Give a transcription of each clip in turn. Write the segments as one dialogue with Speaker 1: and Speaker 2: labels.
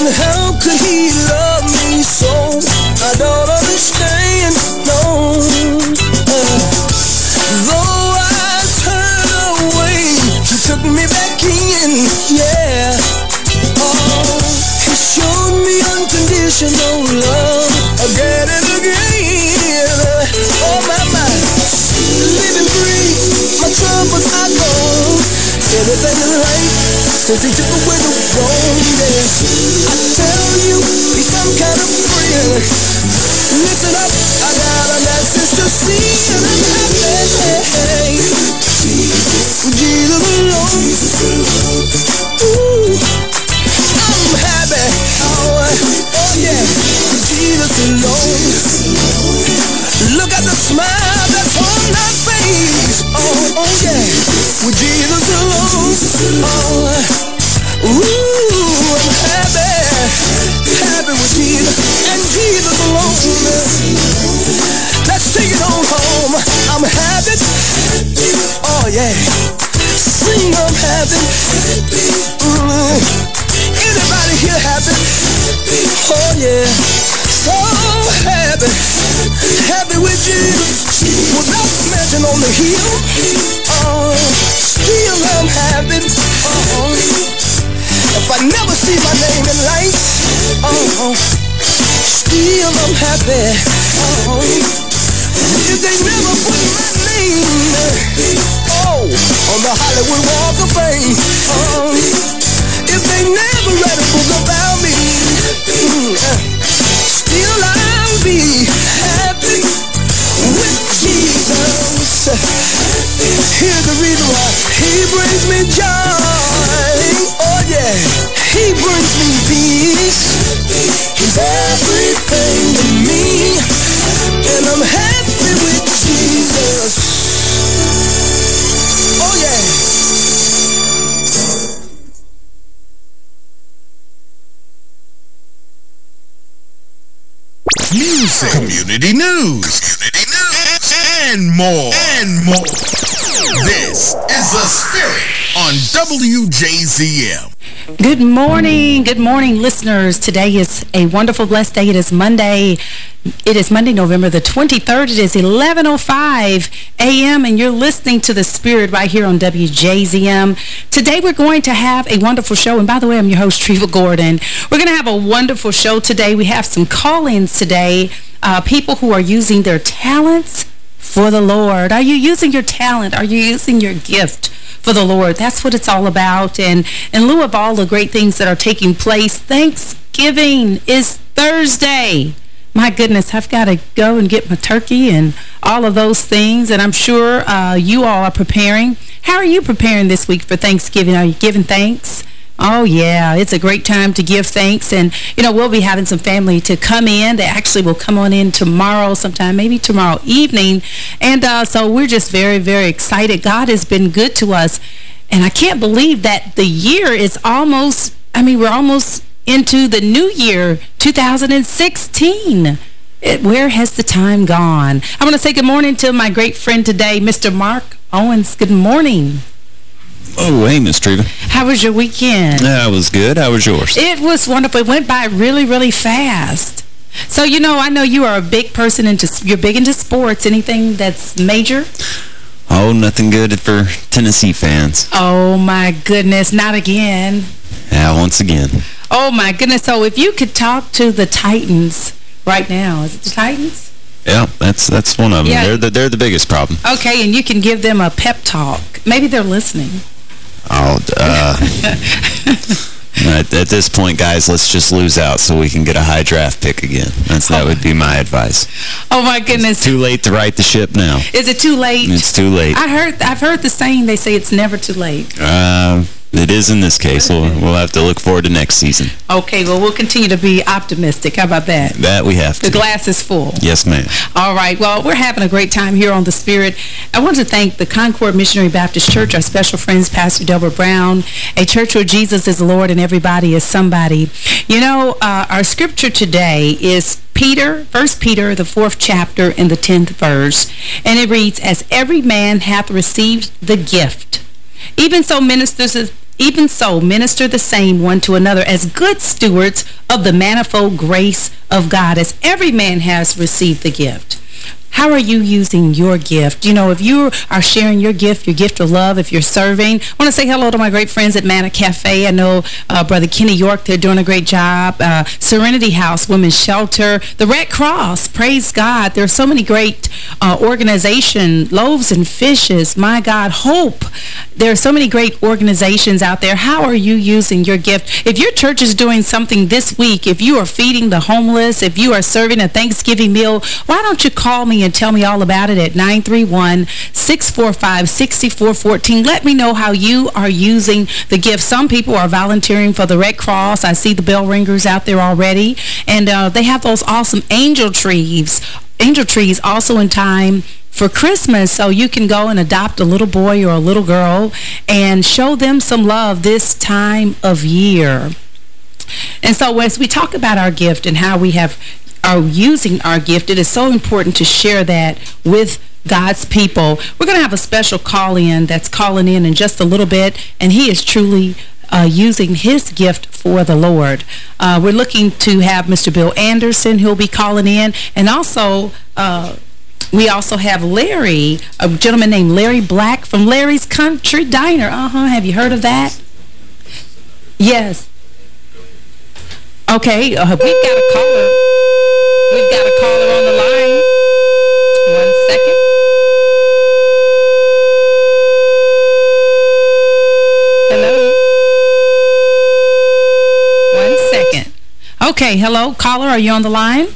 Speaker 1: how could he love me so? I don't understand, no. Though I turned away, he took me back in, yeah. Oh, he showed me unconditional love again and again. Oh, my mind, living free, my troubles are gone. Everything is right since he took away the wrong, yeah. I tell you, he's some kind of friend. Listen up, I got a message to see, and I'm happy. Jesus alone. Ooh, I'm happy. Oh yeah, Jesus alone. Look at the smile that's on my face. Oh yeah, with Jesus alone. Oh, ooh, I'm happy with Jesus and Jesus alone. Let's take it on home. I'm happy. Oh yeah, sing I'm happy. Anybody here happy? Oh yeah, so happy with Jesus. Without mention on the hill. Oh, still I'm happy. Oh, if I never see my name in lights, oh, still I'm happy. Oh, if they never put my name, oh, on the Hollywood Walk of Fame, oh, if they never read a book about me, still I'll be happy with Jesus. Here's the reason why. He brings me joy. Oh yeah, he brings me peace. He's everything to me, and I'm happy with Jesus. Oh yeah.
Speaker 2: Music, community news, and more. This is The Spirit on WJZM.
Speaker 3: Good morning, listeners. Today is a wonderful, blessed day. It is Monday, November the 23rd. It is 11:05 a.m., and you're listening to The Spirit right here on WJZM. Today we're going to have a wonderful show, and by the way, I'm your host, Treva Gordon. We're going to have a wonderful show today. We have some call-ins today, people who are using their talents for the Lord. Are you using your talent? Are you using your gift for the Lord? That's what it's all about. And in lieu of all the great things that are taking place, Thanksgiving is Thursday. My goodness, I've got to go and get my turkey and all of those things, and I'm sure you all are preparing. How are you preparing this week for Thanksgiving? Are you giving thanks? Oh, yeah, it's a great time to give thanks. And, you know, we'll be having some family to come in. They actually will come on in tomorrow sometime, maybe tomorrow evening. And so we're just very, very excited. God has been good to us. And I can't believe that the year is almost, we're almost into the new year, 2016. Where has the time gone? I want to say good morning to my great friend today, Mr. Mark Owens. Good morning.
Speaker 4: Oh, hey, Miss Treva.
Speaker 3: How was your weekend?
Speaker 4: It was good. How was yours?
Speaker 3: It was wonderful. It went by really, really fast. So, you know, I know you are a big person you're big into sports. Anything that's major?
Speaker 4: Oh, nothing good for Tennessee fans.
Speaker 3: Oh, my goodness. Not again.
Speaker 4: Yeah, once again.
Speaker 3: Oh, my goodness. So if you could talk to the Titans right now, is it the Titans?
Speaker 4: Yeah, that's one of them. Yeah. They're the biggest problem.
Speaker 3: Okay, and you can give them a pep talk. Maybe they're listening.
Speaker 4: Oh, at this point, guys, let's just lose out so we can get a high draft pick again. That would be my advice.
Speaker 3: Oh, my goodness.
Speaker 4: It's too late to right the ship now.
Speaker 3: Is it too late?
Speaker 4: It's too late.
Speaker 3: I've heard the saying, they say it's never too late.
Speaker 4: It is in this case. We'll have to look forward to next season.
Speaker 3: Okay, well, we'll continue to be optimistic. How about that?
Speaker 4: That we have to.
Speaker 3: The glass is full.
Speaker 4: Yes, ma'am.
Speaker 3: All right. Well, we're having a great time here on The Spirit. I want to thank the Concord Missionary Baptist Church, our special friends, Pastor Deborah Brown, a church where Jesus is Lord and everybody is somebody. You know, our scripture today is 1 Peter, the 4th chapter, and the 10th verse. And it reads, "As every man hath received the gift, even so ministers Even so, minister the same one to another as good stewards of the manifold grace of God, as every man has received the gift. How are you using your gift? You know, if you are sharing your gift of love, if you're serving, I want to say hello to my great friends at Manna Cafe. I know Brother Kenny York, they're doing a great job. Serenity House, Women's Shelter, the Red Cross, praise God. There are so many great organizations, Loaves and Fishes, my God, Hope. There are so many great organizations out there. How are you using your gift? If your church is doing something this week, if you are feeding the homeless, if you are serving a Thanksgiving meal, why don't you call me and tell me all about it at 931-645-6414. Let me know how you are using the gift. Some people are volunteering for the Red Cross. I see the bell ringers out there already. And they have those awesome angel trees. Angel trees also in time for Christmas, so you can go and adopt a little boy or a little girl and show them some love this time of year. And so as we talk about our gift and how we are using our gift, it is so important to share that with God's people. We're going to have a special call-in that's calling in just a little bit, and he is truly using his gift for the Lord. We're looking to have Mr. Bill Anderson, who'll be calling in, and also we also have Larry, a gentleman named Larry Black from Larry's Country Diner. Have you heard of that? Yes. Okay, we've got a caller. We've got a caller on the line. 1 second. Hello? 1 second. Okay, hello, caller, are you on the line?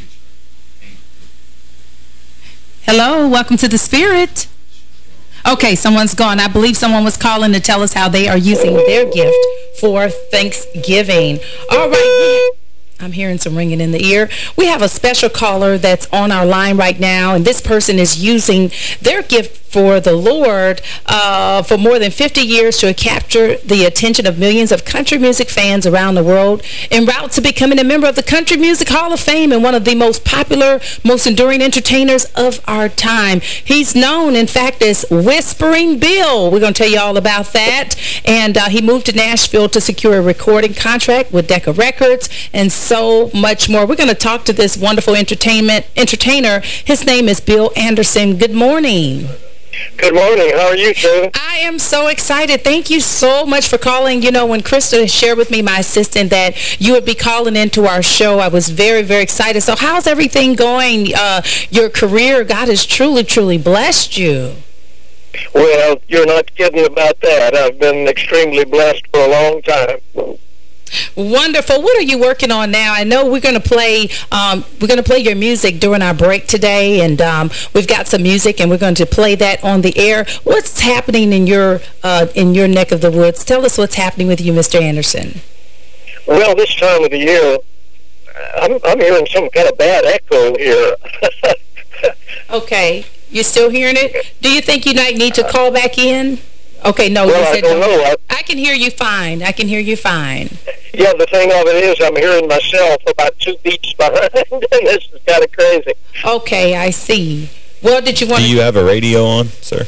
Speaker 3: Hello, welcome to the Spirit. Okay, someone's gone. I believe someone was calling to tell us how they are using their gift for Thanksgiving. All right. I'm hearing some ringing in the ear. We have a special caller that's on our line right now, and this person is using their gift for the Lord for more than 50 years to capture the attention of millions of country music fans around the world en route to becoming a member of the Country Music Hall of Fame and one of the most popular, most enduring entertainers of our time. He's known, in fact, as Whispering Bill. We're going to tell you all about that. And he moved to Nashville to secure a recording contract with Decca Records and so much more. We're going to talk to this wonderful entertainer. His name is Bill Anderson. Good morning.
Speaker 5: Good morning. How are you, sir?
Speaker 3: I am so excited. Thank you so much for calling. You know, when Krista shared with me, my assistant, that you would be calling into our show, I was very, very excited. So how's everything going? Your career, God has truly, truly blessed you.
Speaker 5: Well, you're not kidding about that. I've been extremely blessed for a long time.
Speaker 3: Wonderful. What are you working on now? I know we're going to play your music during our break today, and we've got some music, and we're going to play that on the air. What's happening in your neck of the woods? Tell us what's happening with you, Mr. Anderson.
Speaker 5: Well, this time of the year, I'm hearing some kind of bad echo here.
Speaker 3: Okay. You're still hearing it? Do you think you might need to call back in? Okay, no.
Speaker 5: Well, I don't know.
Speaker 3: I can hear you fine. I can hear you fine.
Speaker 5: Yeah, the thing of it is I'm hearing myself about 2 beats behind, and this is kind of crazy.
Speaker 3: Okay, I see. Well, did you want to...
Speaker 4: Do you have a radio on, sir?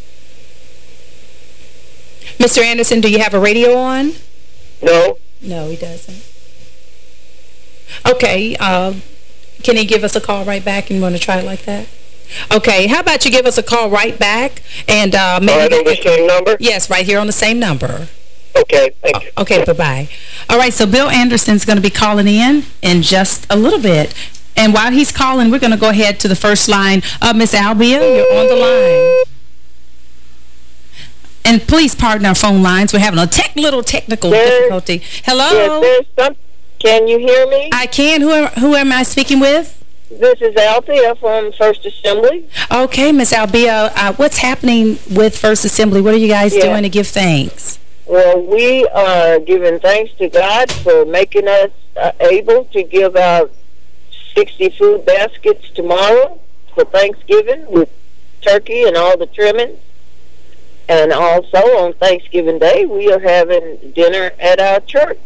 Speaker 3: Mr. Anderson, do you have a radio on?
Speaker 5: No.
Speaker 3: No, he doesn't. Okay, can he give us a call right back, and you want to try it like that? Okay, how about you give us a call right back? And maybe
Speaker 5: right on the same number?
Speaker 3: Yes, right here on the same number.
Speaker 5: Okay, thank you.
Speaker 3: Okay, bye-bye. All right, so Bill Anderson's going to be calling in just a little bit. And while he's calling, we're going to go ahead to the first line. Miss Albia, you're on the line. And please pardon our phone lines. We're having a little technical difficulty. Hello?
Speaker 6: Yes, can you hear me?
Speaker 3: I can. Who am I speaking with?
Speaker 6: This is Albia from First Assembly.
Speaker 3: Okay, Miss Albia, what's happening with First Assembly? What are you guys doing to give thanks?
Speaker 6: Well, we are giving thanks to God for making us able to give out 60 food baskets tomorrow for Thanksgiving with turkey and all the trimmings. And also on Thanksgiving Day, we are having dinner at our church.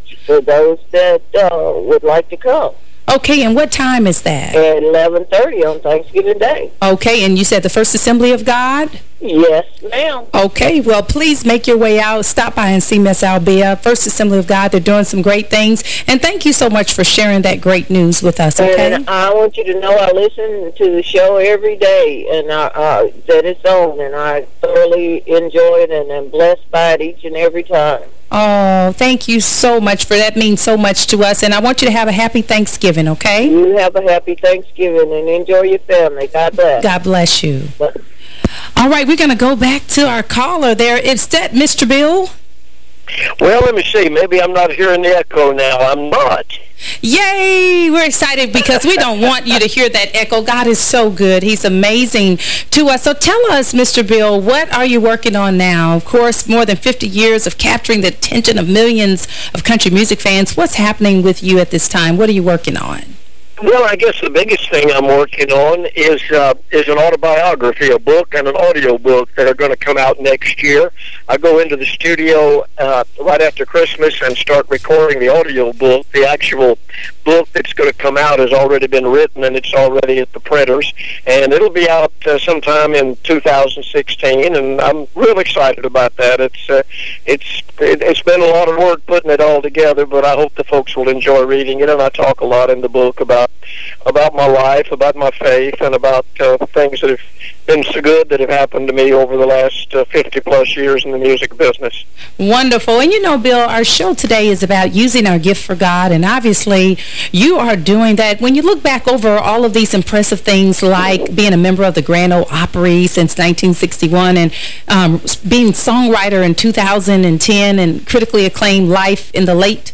Speaker 6: for those that would like to come.
Speaker 3: Okay, and what time is that?
Speaker 6: At 11:30 on Thanksgiving Day.
Speaker 3: Okay, and you said the First Assembly of God?
Speaker 6: Yes, ma'am.
Speaker 3: Okay, well, please make your way out. Stop by and see Miss Albia, First Assembly of God. They're doing some great things. And thank you so much for sharing that great news with us, okay?
Speaker 6: And I want you to know I listen to the show every day and that it's on, and I thoroughly enjoy it and am blessed by it each and every time.
Speaker 3: Oh, thank you so much for that. Means so much to us. And I want you to have a happy Thanksgiving, okay?
Speaker 6: You have a happy Thanksgiving and enjoy your family. God bless.
Speaker 3: God bless you. All right, we're going to go back to our caller there. Is that Mr. Bill?
Speaker 5: Well, let me see. Maybe I'm not hearing the echo now. I'm not.
Speaker 3: Yay! We're excited because we don't want you to hear that echo. God is so good. He's amazing to us. So tell us, Mr. Bill, what are you working on now? Of course, more than 50 years of capturing the attention of millions of country music fans. What's happening with you at this time? What are you working on?
Speaker 5: Well, I guess the biggest thing I'm working on is an autobiography, a book and an audio book that are going to come out next year. I go into the studio right after Christmas and start recording the audio book. The actual book that's going to come out has already been written and it's already at the printers, and it'll be out sometime in 2016. And I'm real excited about that. It's been a lot of work putting it all together, but I hope the folks will enjoy reading it. And I talk a lot in the book about my life, about my faith, and about things that have been so good that have happened to me over the last 50-plus years in the music business.
Speaker 3: Wonderful. And you know, Bill, our show today is about using our gift for God, and obviously you are doing that. When you look back over all of these impressive things like being a member of the Grand Ole Opry since 1961 and being songwriter in 2010 and critically acclaimed Life in late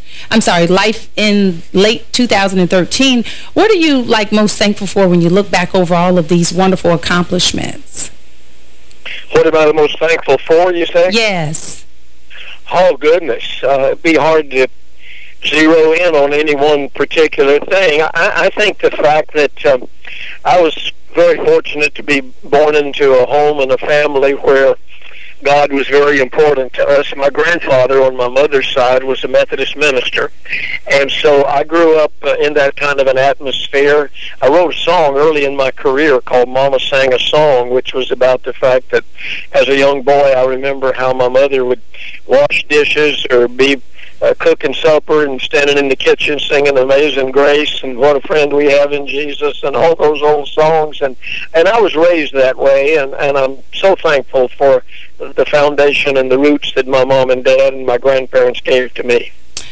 Speaker 3: 2013. What are you most thankful for when you look back over all of these wonderful accomplishments?
Speaker 5: What am I the most thankful for, you say?
Speaker 3: Yes.
Speaker 5: Oh, goodness. It'd be hard to zero in on any one particular thing. I think the fact that I was very fortunate to be born into a home and a family where God was very important to us. My grandfather on my mother's side was a Methodist minister, and so I grew up in that kind of an atmosphere. I wrote a song early in my career called Mama Sang a Song, which was about the fact that as a young boy I remember how my mother would wash dishes or be cooking supper and standing in the kitchen singing Amazing Grace and What a Friend We Have in Jesus and all those old songs. And I was raised that way, and I'm so thankful for the foundation and the roots that my mom and dad and my grandparents gave to me.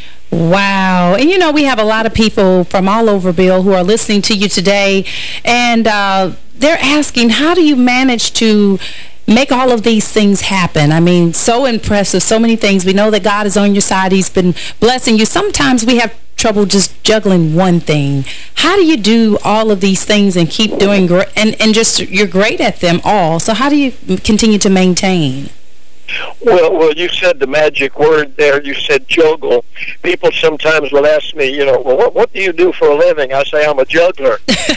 Speaker 3: Wow. And, you know, we have a lot of people from all over, Bill, who are listening to you today, and they're asking, how do you manage to make all of these things happen? I mean, so impressive, so many things. We know that God is on your side. He's been blessing you. Sometimes we have trouble just juggling one thing. How do you do all of these things and keep doing great? And just you're great at them all. So how do you continue to maintain?
Speaker 5: Well, you said the magic word there. You said juggle. People sometimes will ask me, well, what do you do for a living? I say I'm a juggler.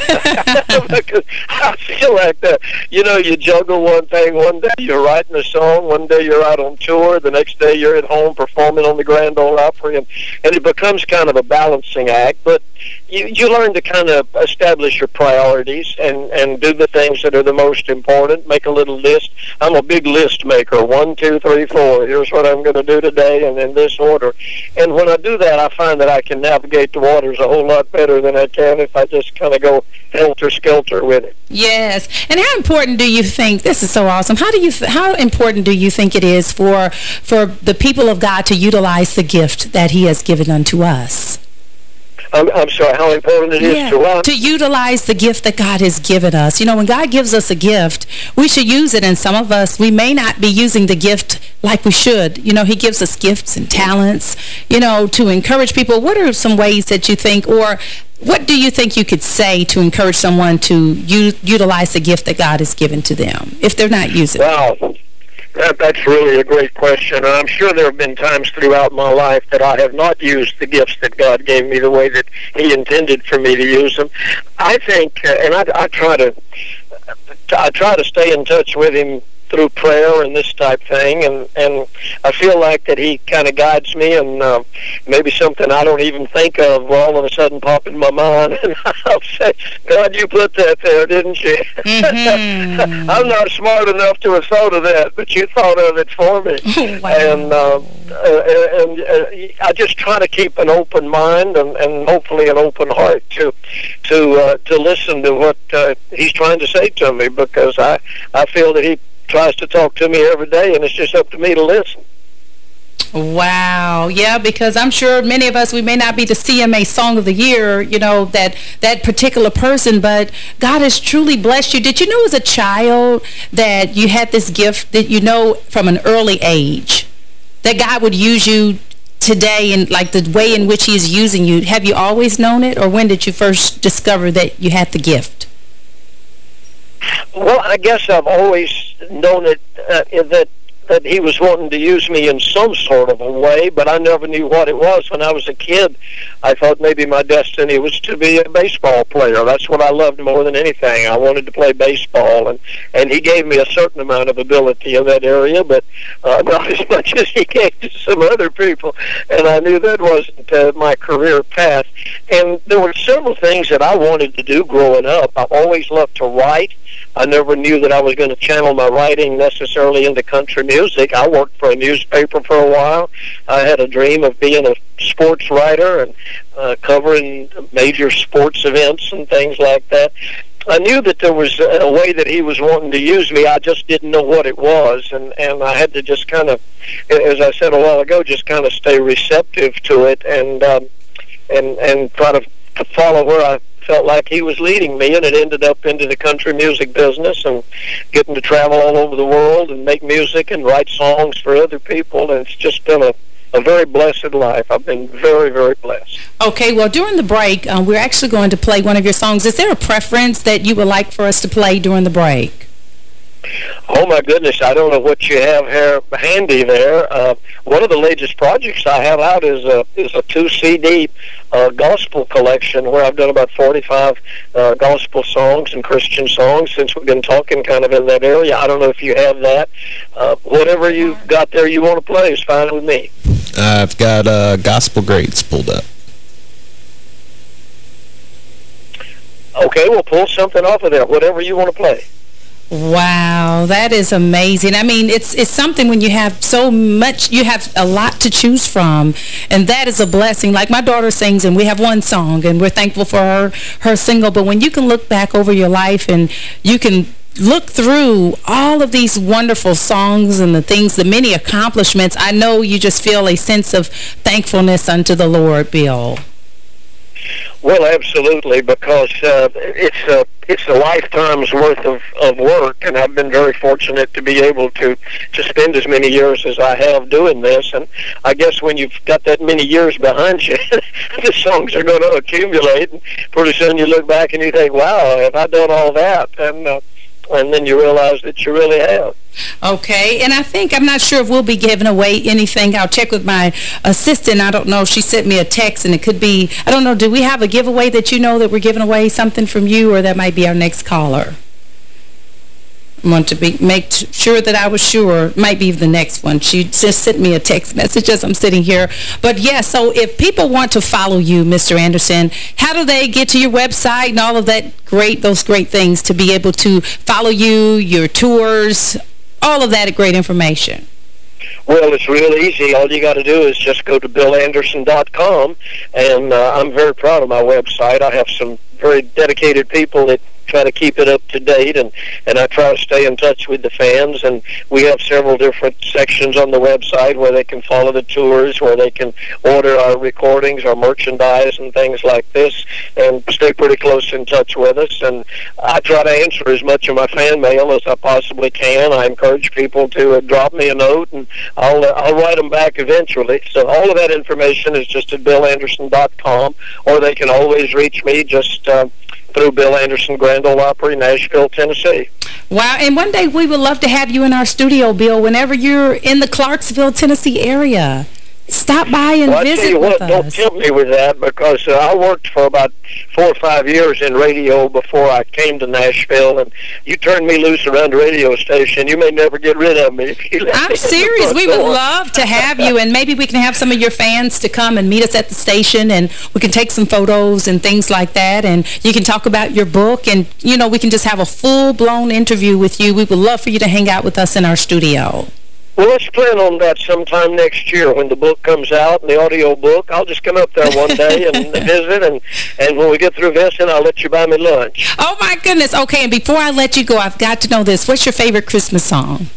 Speaker 5: Because I feel like that. You juggle one thing. One day you're writing a song. One day you're out on tour. The next day you're at home performing on the Grand Ole Opry. And it becomes kind of a balancing act. But you learn to kind of establish your priorities and do the things that are the most important. Make a little list. I'm a big list maker. 1, 2, 3, 4. Here's what I'm going to do today, and in this order. And when I do that, I find that I can navigate the waters a whole lot better than I can if I just kind of go helter-skelter with it.
Speaker 3: Yes. And how important do you think, this is so awesome, how important do you think it is for the people of God to utilize the gift that He has given unto us?
Speaker 5: I'm sorry, how important it is to what?
Speaker 3: To utilize the gift that God has given us. When God gives us a gift, we should use it. And some of us, we may not be using the gift like we should. He gives us gifts and talents, to encourage people. What are some ways that you think, or what do you think you could say to encourage someone to utilize the gift that God has given to them if they're not using it?
Speaker 5: Wow. That's really a great question, and I'm sure there have been times throughout my life that I have not used the gifts that God gave me the way that He intended for me to use them. I think, and I try to stay in touch with Him through prayer and this type thing, and I feel like that he kind of guides me, and maybe something I don't even think of will all of a sudden pop in my mind, and I'll say, God, you put that there, didn't you?
Speaker 3: Mm-hmm.
Speaker 5: I'm not smart enough to have thought of that, but you thought of it for me.
Speaker 3: Wow.
Speaker 5: And I just try to keep an open mind and hopefully an open heart to listen to what he's trying to say to me, because I feel that he tries to talk to me every day, and it's just up to me to listen.
Speaker 3: Wow. Yeah, because I'm sure many of us, we may not be the CMA Song of the Year, you know, that particular person, but God has truly blessed you. Did you know as a child that you had this gift that you know from an early age, that God would use you today and like the way in which he's using you? Have you always known it, or when did you first discover that you had the gift?
Speaker 5: Well, I guess I've always known it, that he was wanting to use me in some sort of a way, but I never knew what it was. When I was a kid, I thought maybe my destiny was to be a baseball player. That's what I loved more than anything. I wanted to play baseball, and he gave me a certain amount of ability in that area, but not as much as he gave to some other people, and I knew that wasn't my career path. And there were several things that I wanted to do growing up. I always loved to write. I never knew that I was going to channel my writing necessarily into country music. I worked for a newspaper for a while. I had a dream of being a sports writer and covering major sports events and things like that. I knew that there was a way that he was wanting to use me. I just didn't know what it was, and I had to just kind of, as I said a while ago, just kind of stay receptive to it and try to follow where I felt like he was leading me, and it ended up into the country music business and getting to travel all over the world and make music and write songs for other people, and it's just been a very blessed life. I've been very, very blessed.
Speaker 3: Okay, well, during the break, we're actually going to play one of your songs. Is there a preference that you would like for us to play during the break?
Speaker 5: Oh, my goodness, I don't know what you have here handy there. One of the latest projects I have out is a 2-CD gospel collection where I've done about 45 gospel songs and Christian songs since we've been talking kind of in that area. I don't know if you have that. Whatever you got there you want to play is fine with me.
Speaker 4: I've got Gospel Greats pulled up.
Speaker 5: Okay, we'll pull something off of there, whatever you want to play.
Speaker 3: Wow, that is amazing. I mean, it's something when you have so much, you have a lot to choose from, and that is a blessing. Like my daughter sings, and we have one song, and we're thankful for her single, but when you can look back over your life and you can look through all of these wonderful songs and the things, the many accomplishments, I know you just feel a sense of thankfulness unto the Lord, Bill.
Speaker 5: Well, absolutely, because it's a lifetime's worth of work, and I've been very fortunate to be able to spend as many years as I have doing this. And I guess when you've got that many years behind you, the songs are going to accumulate, and pretty soon you look back and you think, wow, have I done all that? And then you realize that you really have.
Speaker 3: Okay, and I think, I'm not sure if we'll be giving away anything. I'll check with my assistant. I don't know. She sent me a text, and it could be, I don't know, do we have a giveaway that you know that we're giving away something from you, or that might be our next caller? I want to make sure that I was sure. Might be the next one. She just sent me a text message as I'm sitting here. But, yeah, so if people want to follow you, Mr. Anderson, how do they get to your website and all of that those great things to be able to follow you, your tours, all of that great information?
Speaker 5: Well, it's real easy. All you got to do is just go to BillAnderson.com, and I'm very proud of my website. I have some very dedicated people that try to keep it up to date, and I try to stay in touch with the fans, and we have several different sections on the website where they can follow the tours, where they can order our recordings, our merchandise, and things like this, and stay pretty close in touch with us. And I try to answer as much of my fan mail as I possibly can. I encourage people to drop me a note, and I'll write them back eventually. So all of that information is just at BillAnderson.com, or they can always reach me just through Bill Anderson Grand Ole Opry, Nashville, Tennessee.
Speaker 3: Wow, and one day we would love to have you in our studio, Bill, whenever you're in the Clarksville, Tennessee area. Stop by and
Speaker 5: Well, I tell
Speaker 3: visit
Speaker 5: you
Speaker 3: with
Speaker 5: what, don't
Speaker 3: us.
Speaker 5: tempt me with that, because I worked for about 4 or 5 years in radio before I came to Nashville, and you turned me loose around the radio station. You may never get rid of me if you let me in
Speaker 3: I'm
Speaker 5: the
Speaker 3: serious.
Speaker 5: front
Speaker 3: We would
Speaker 5: door.
Speaker 3: love to have you, and maybe we can have some of your fans to come and meet us at the station, and we can take some photos and things like that, and you can talk about your book, and, you know, we can just have a full-blown interview with you. We would love for you to hang out with us in our studio.
Speaker 5: Well, let's plan on that sometime next year when the book comes out, the audio book. I'll just come up there one day and visit, and when we get through visiting, I'll let you buy me lunch.
Speaker 3: Oh, my goodness. Okay, and before I let you go, I've got to know this. What's your favorite Christmas song?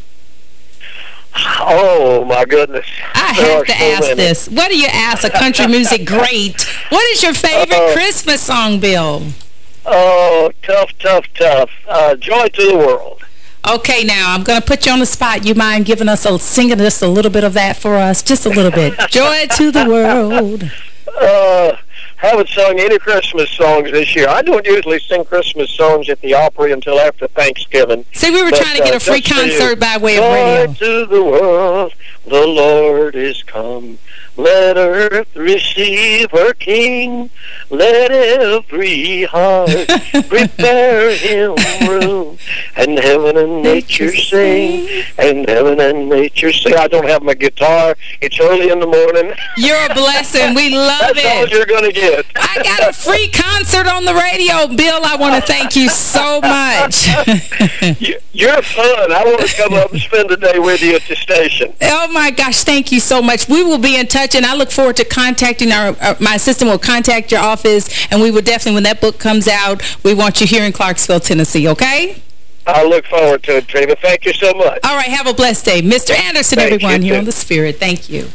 Speaker 5: Oh, my goodness.
Speaker 3: I
Speaker 5: There
Speaker 3: have
Speaker 5: are
Speaker 3: to
Speaker 5: so
Speaker 3: ask
Speaker 5: many.
Speaker 3: this. What do you ask a country music great? What is your favorite Christmas song, Bill?
Speaker 5: Oh, tough. Joy to the World.
Speaker 3: Okay, now, I'm going to put you on the spot. You mind singing just a little bit of that for us? Just a little bit. Joy to the world.
Speaker 5: Haven't sung any Christmas songs this year. I don't usually sing Christmas songs at the Opry until after Thanksgiving.
Speaker 3: See, we were trying to get a free
Speaker 5: just for you.
Speaker 3: concert by way of
Speaker 5: Joy
Speaker 3: radio.
Speaker 5: to the world, the Lord is come. Let earth receive her King. Let every heart prepare him room. And heaven and nature sing. And heaven and nature sing. I don't have my guitar. It's early in the morning.
Speaker 3: You're a blessing. We love
Speaker 5: That's all
Speaker 3: it.
Speaker 5: you're going to get.
Speaker 3: I got a free concert on the radio. Bill, I want to thank you so much.
Speaker 5: You're fun. I want to come up and spend the day with you at the station.
Speaker 3: Oh, my gosh, thank you so much. We will be in touch, and I look forward to contacting my assistant will contact your office, and we will definitely, when that book comes out, we want you here in Clarksville, Tennessee, okay?
Speaker 5: I look forward to it, Treva. Thank you so much.
Speaker 3: All right, have a blessed day. Mr. Anderson,
Speaker 5: Thanks,
Speaker 3: everyone,
Speaker 5: you
Speaker 3: here
Speaker 5: too.
Speaker 3: on The Spirit. Thank you.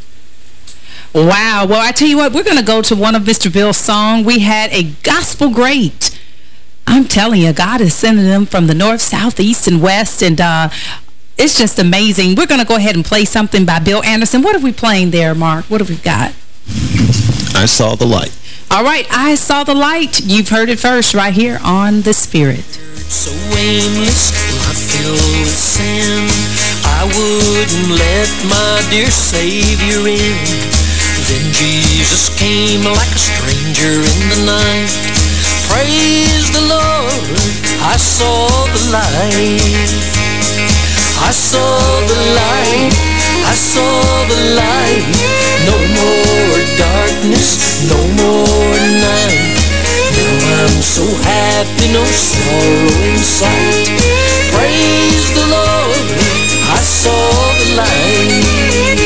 Speaker 3: Wow. Well, I tell you what, we're going to go to one of Mr. Bill's songs. We had a gospel great. I'm telling you, God is sending them from the north, south, east, and west, and it's just amazing. We're going to go ahead and play something by Bill Anderson. What are we playing there, Mark? What have we got?
Speaker 4: I Saw the Light.
Speaker 3: All right, I Saw the Light. You've heard it first right here on The Spirit.
Speaker 1: So aimless, life filled with sin, I wouldn't let my dear Savior in. Then Jesus came like a stranger in the night. Praise the Lord, I saw the light. I saw the light, I saw the light. No more darkness, no more night. Now I'm so happy, no sorrow in sight. Praise the Lord, I saw the light.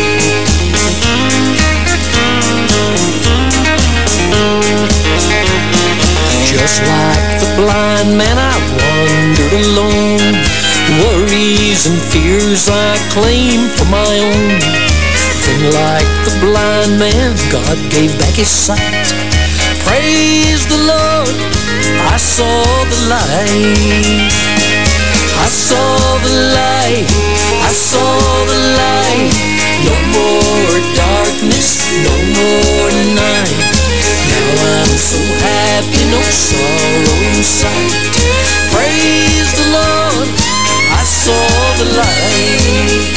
Speaker 1: Just like the blind man, I wandered alone. Worries and fears I claimed for my own. Then like the blind man, God gave back his sight. Praise the Lord, I saw the light. I saw the light, I saw the light. No more darkness, no more night. Now I'm so happy, no sorrow in sight. Praise the Lord, I saw the light.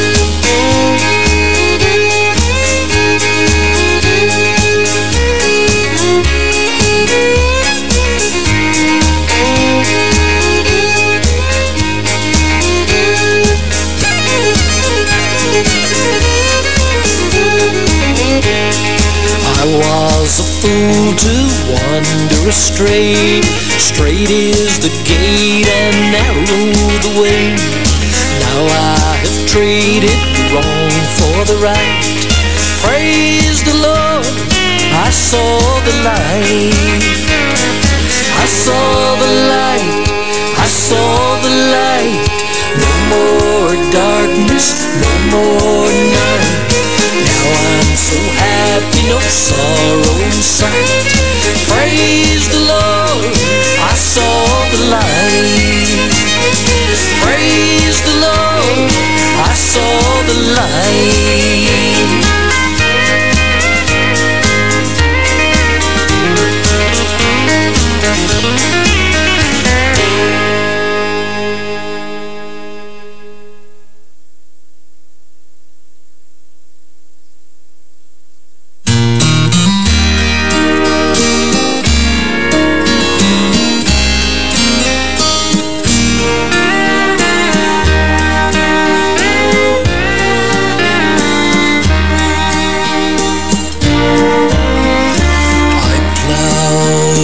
Speaker 1: I was a fool to wander astray. Straight is the gate and narrow the way. Now I have traded the wrong for the right. Praise the Lord, I saw the light. I saw the light, I saw the light. No more darkness, no more night. Now I'm so happy, no sorrow in sight. Praise the Lord, I saw the light. Praise the Lord, I saw the light.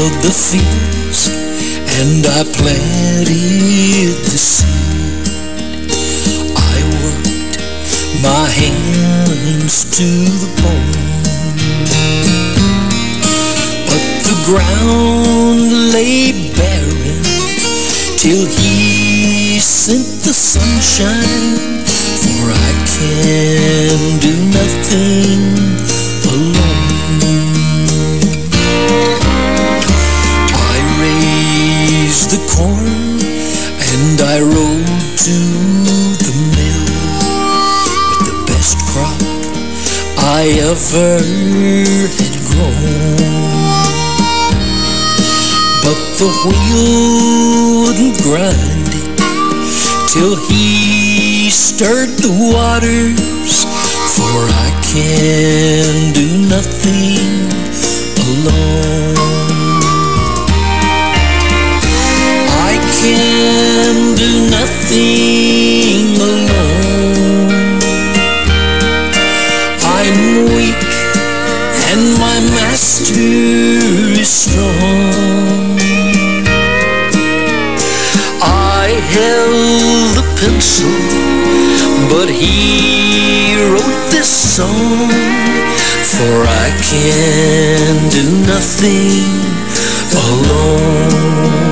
Speaker 1: plowed the fields and I planted the seed. I worked my hands to the bone, but the ground lay barren till he sent the sunshine, for I can do nothing alone. I raised the corn and I rode to the mill with the best crop I ever had grown. But the wheel wouldn't grind it till he stirred the waters, for I can do nothing alone. I can do nothing alone. I'm weak and my master is strong. I held the pencil, but he wrote this song, for I can do nothing alone.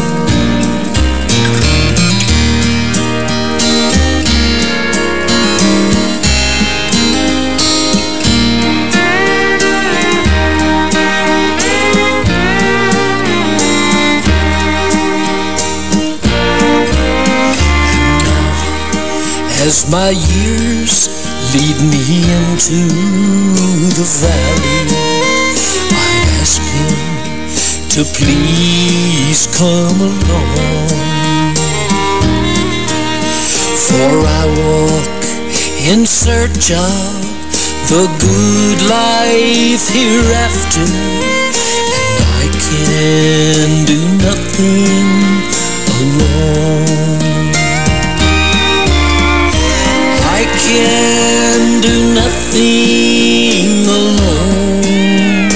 Speaker 1: As my years lead me into the valley, I ask him to please come along. For I walk in search of the good life hereafter, and I can do nothing alone. I can do nothing alone.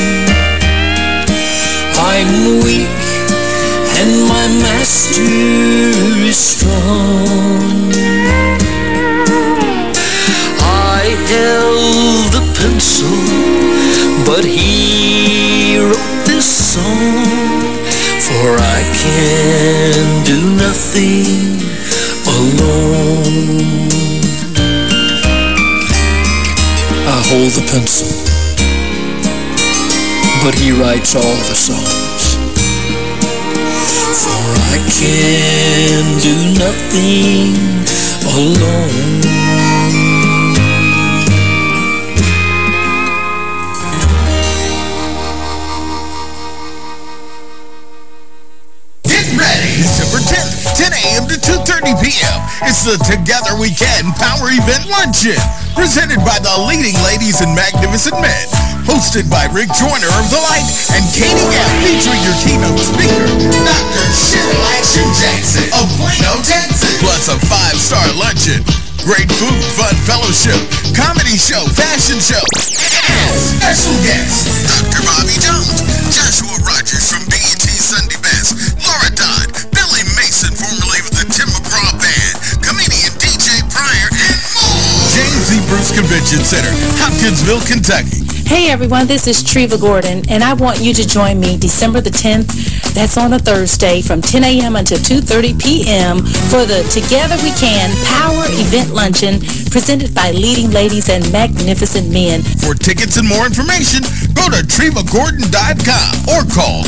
Speaker 1: I'm weak and my master is strong. I held the pencil, but he wrote this song, for I can do nothing alone. I hold the pencil, but he writes all the songs, for I can do nothing alone.
Speaker 2: Get ready, December 10th, 10 a.m. to 2:30 p.m. It's the Together We Can Power Event Luncheon, presented by the leading ladies and magnificent men. Hosted by Rick Joyner of The Light and Katie Gap, featuring your keynote speaker, Dr. Cheryl Action Jackson of Plano, Texas. Plus a 5-star luncheon, great food, fun fellowship, comedy show, fashion show, and special guests, Dr. Bobby Jones, Joshua Rogers from BET Sunday Best, Laura Dodd, Billy Mason, formerly of the Tim McGraw Band, comedian DJ Pryor, and more. James E. Bruce Convention Center, Hopkinsville, Kentucky.
Speaker 7: Hey everyone, this is Treva Gordon, and I want you to join me December the 10th, that's on a Thursday, from 10 a.m. until 2:30 p.m. for the Together We Can Power Event Luncheon, presented by leading ladies and magnificent men.
Speaker 2: For tickets and more information, go to TrevaGordon.com or call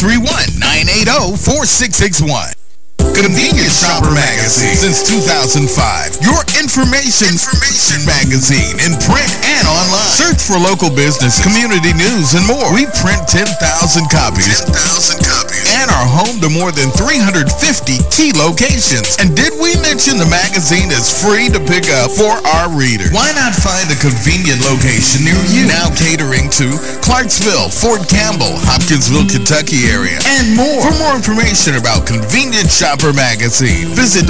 Speaker 2: 931-980-4661. Convenience Shopper Magazine since 2005. Your information magazine in print and online. Search for local business, community news, and more. We print 10,000 copies. And are home to more than 350 key locations. And did we mention the magazine is free to pick up for our readers? Why not find a convenient location near you? Now catering to Clarksville, Fort Campbell, Hopkinsville, Kentucky area, and more. For more information about Convenience Shopper Magazine, visit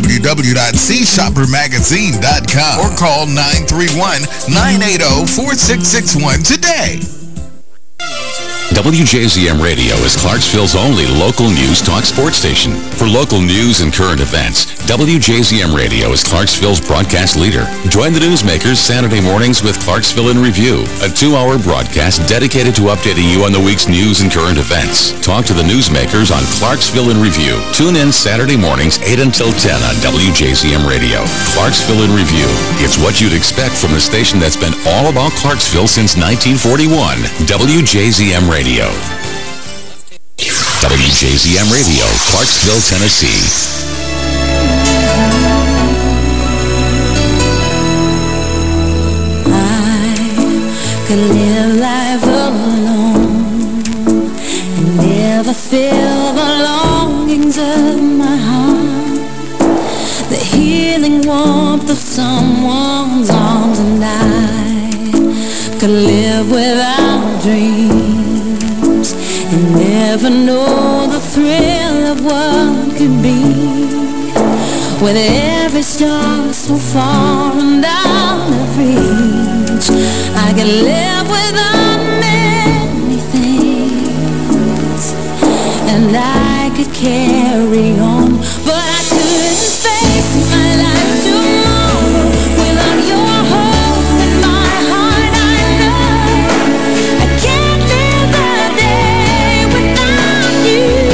Speaker 2: www.cshoppermagazine.com or call 931-980-4661 today.
Speaker 8: WJZM Radio is Clarksville's only local news talk sports station. For local news and current events, WJZM Radio is Clarksville's broadcast leader. Join the newsmakers Saturday mornings with Clarksville in Review, a 2-hour broadcast dedicated to updating you on the week's news and current events. Talk to the newsmakers on Clarksville in Review. Tune in Saturday mornings 8 until 10 on WJZM Radio. Clarksville in Review. It's what you'd expect from the station that's been all about Clarksville since 1941. WJZM Radio. WJZM Radio, Clarksville, Tennessee.
Speaker 1: I could live life alone and never feel the longings of my heart, the healing warmth of someone's arms, and I could live without dreams and never know the thrill of what could be. With every star so far and out of reach, I can live without many things, and I could carry on, but I couldn't face my life tomorrow without your hope in my heart. I know I can't live a day without you.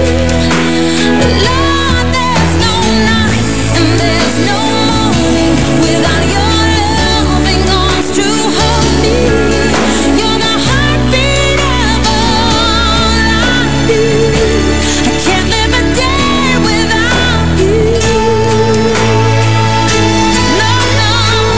Speaker 1: Lord, there's no night and there's no morning without your loving arms to hold me. You're the heartbeat of all I do. I can't live a day without you. No, no.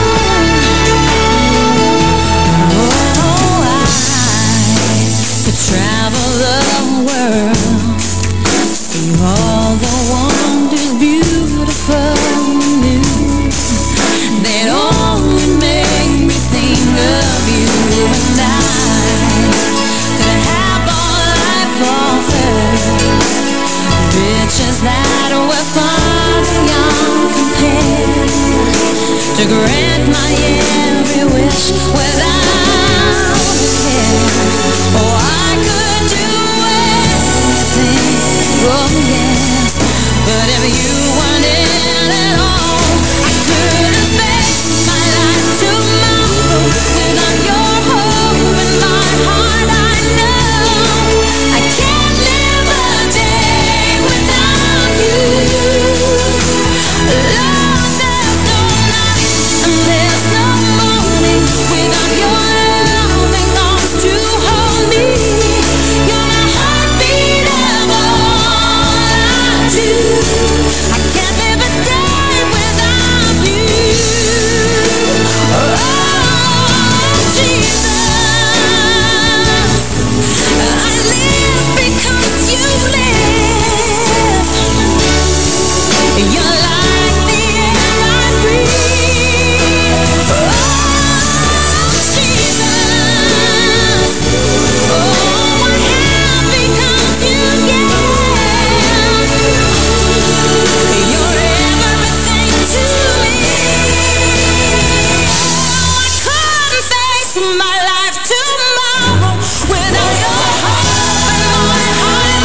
Speaker 1: Oh, I could travel the world, see all the wonders beautiful and new. They'd only make me think of you, and I could have all life offers, riches that were far beyond compare, to grant my every wish without a care. Oh, I could do anything, oh yes, but if you wanted it all, I couldn't face my life tomorrow without your hope in my heart. I know I can't live a day without you. Lord, there's no night and there's no morning without your loving arms to hold me. You're the heartbeat of all I do. I can't live a day without you. Oh, Jesus, I live because you live. You're like the air I breathe. Oh, Jesus, oh, I have because you give. You're everything to me. I couldn't face my life tomorrow without your hope in my heart.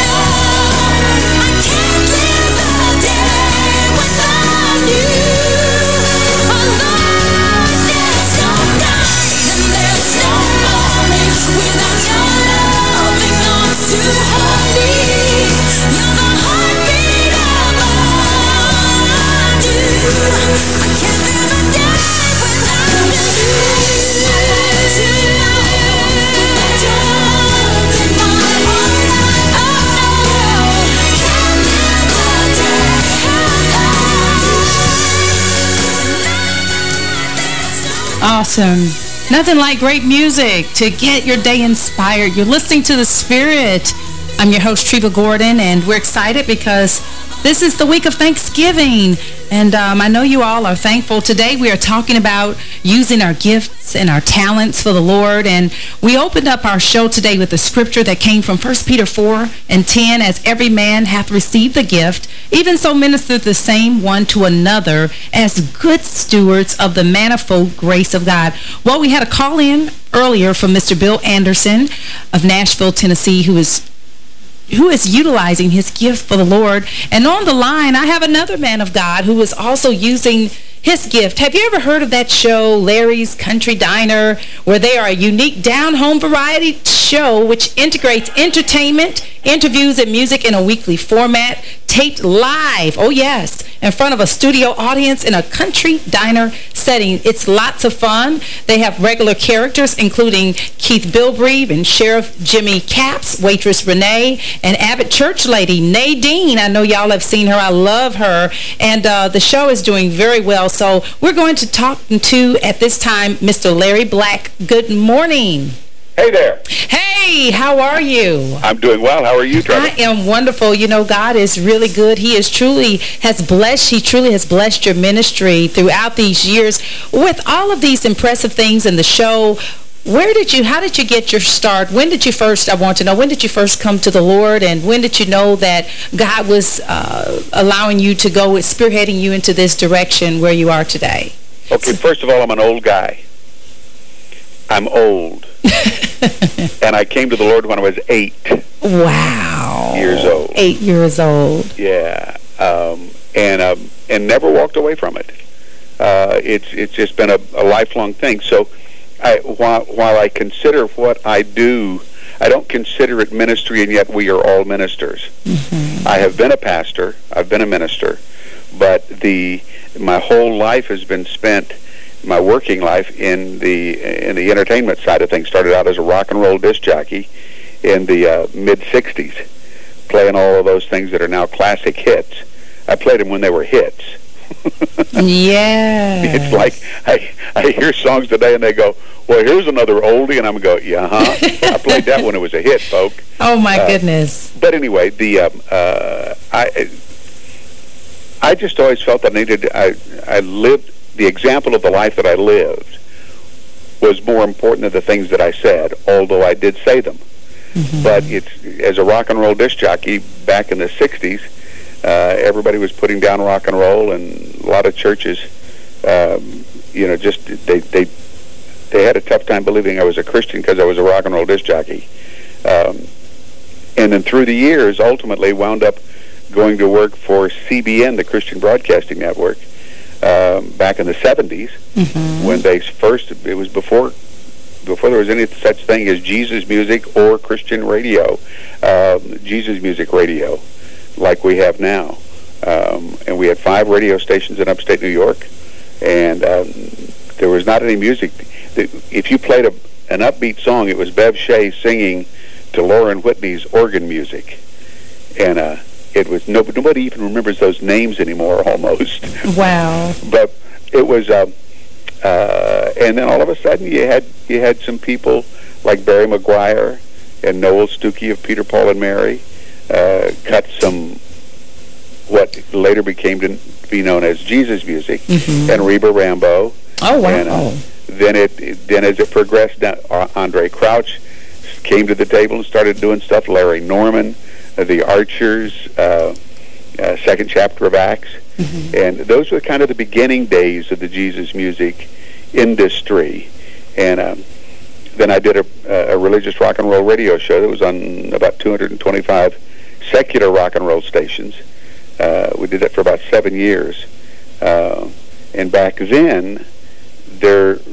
Speaker 1: I can't live a day without you. Oh Lord, there's no night and there's no morning without your loving arms to hold me. You're the heartbeat of all I do. I can't live a day without you.
Speaker 3: Awesome. Nothing like great music to get your day inspired. You're listening to The Spirit. I'm your host, Treva Gordon, and we're excited because this is the week of Thanksgiving. And I know you all are thankful. Today we are talking about using our gifts and our talents for the Lord. And we opened up our show today with a scripture that came from 1 Peter 4:10, as every man hath received the gift, even so minister the same one to another as good stewards of the manifold grace of God. Well, we had a call in earlier from Mr. Bill Anderson of Nashville, Tennessee, who is utilizing his gift for the Lord. And on the line, I have another man of God who is also using his gift. Have you ever heard of that show, Larry's Country Diner, where they are a unique down-home variety show which integrates entertainment, interviews, and music in a weekly format, taped live, oh yes, in front of a studio audience in a country diner setting. It's lots of fun. They have regular characters, including Keith Bilbreve and Sheriff Jimmy Capps, waitress Renee, and avid church lady Nadine. I know y'all have seen her. I love her. And the show is doing very well. So we're going to talk to, at this time, Mr. Larry Black. Good morning.
Speaker 9: Hey there.
Speaker 3: Hey, how are you?
Speaker 9: I'm doing well. How are you, Trevor?
Speaker 3: I am wonderful. You know, God is really good. He truly has blessed your ministry throughout these years with all of these impressive things in the show. How did you get your start? When did you first come to the Lord, and when did you know that God was allowing you to go, spearheading you into this direction where you are today?
Speaker 9: Okay, first of all, I'm an old guy. I'm old. And I came to the Lord when I was 8.
Speaker 3: Wow.
Speaker 9: Years old.
Speaker 3: 8 years old.
Speaker 9: Yeah. And never walked away from it. It's just been a lifelong thing. So while I consider what I do, I don't consider it ministry, and yet we are all ministers. Mm-hmm. I have been a pastor. I've been a minister. But my whole life has been spent, my working life, in the entertainment side of things. Started out as a rock and roll disc jockey in the mid-'60s, playing all of those things that are now classic hits. I played them when they were hits.
Speaker 3: Yeah.
Speaker 9: It's like I hear songs today and they go, well, here's another oldie, and I'm going, yeah, I played that when it was a hit, folk.
Speaker 3: Oh, my goodness.
Speaker 9: But anyway, I just always felt that I lived, the example of the life that I lived was more important than the things that I said, although I did say them. Mm-hmm. But as a rock and roll disc jockey back in the 60s, everybody was putting down rock and roll, and a lot of churches, just they had a tough time believing I was a Christian because I was a rock and roll disc jockey. And then through the years, ultimately wound up going to work for CBN, the Christian Broadcasting Network, back in the 70s, mm-hmm. when it was before there was any such thing as Jesus Music or Christian radio, Jesus Music Radio, like we have now. And we had 5 radio stations in upstate New York, and there was not any music. If you played an upbeat song, it was Bev Shea singing to Lauren Whitney's organ music. And it was nobody even remembers those names anymore, almost.
Speaker 3: Wow.
Speaker 9: But it was, and then all of a sudden you had some people like Barry McGuire and Noel Stuckey of Peter, Paul, and Mary cut some what later became to be known as Jesus Music, mm-hmm. and Reba Rambo.
Speaker 3: Oh wow!
Speaker 9: And, then as it progressed, Andre Crouch came to the table and started doing stuff. Larry Norman, the Archers, second chapter of Acts, mm-hmm. and those were kind of the beginning days of the Jesus Music industry. And then I did a religious rock and roll radio show that was on about 225 secular rock and roll stations. We did that for about 7 years. And back then, the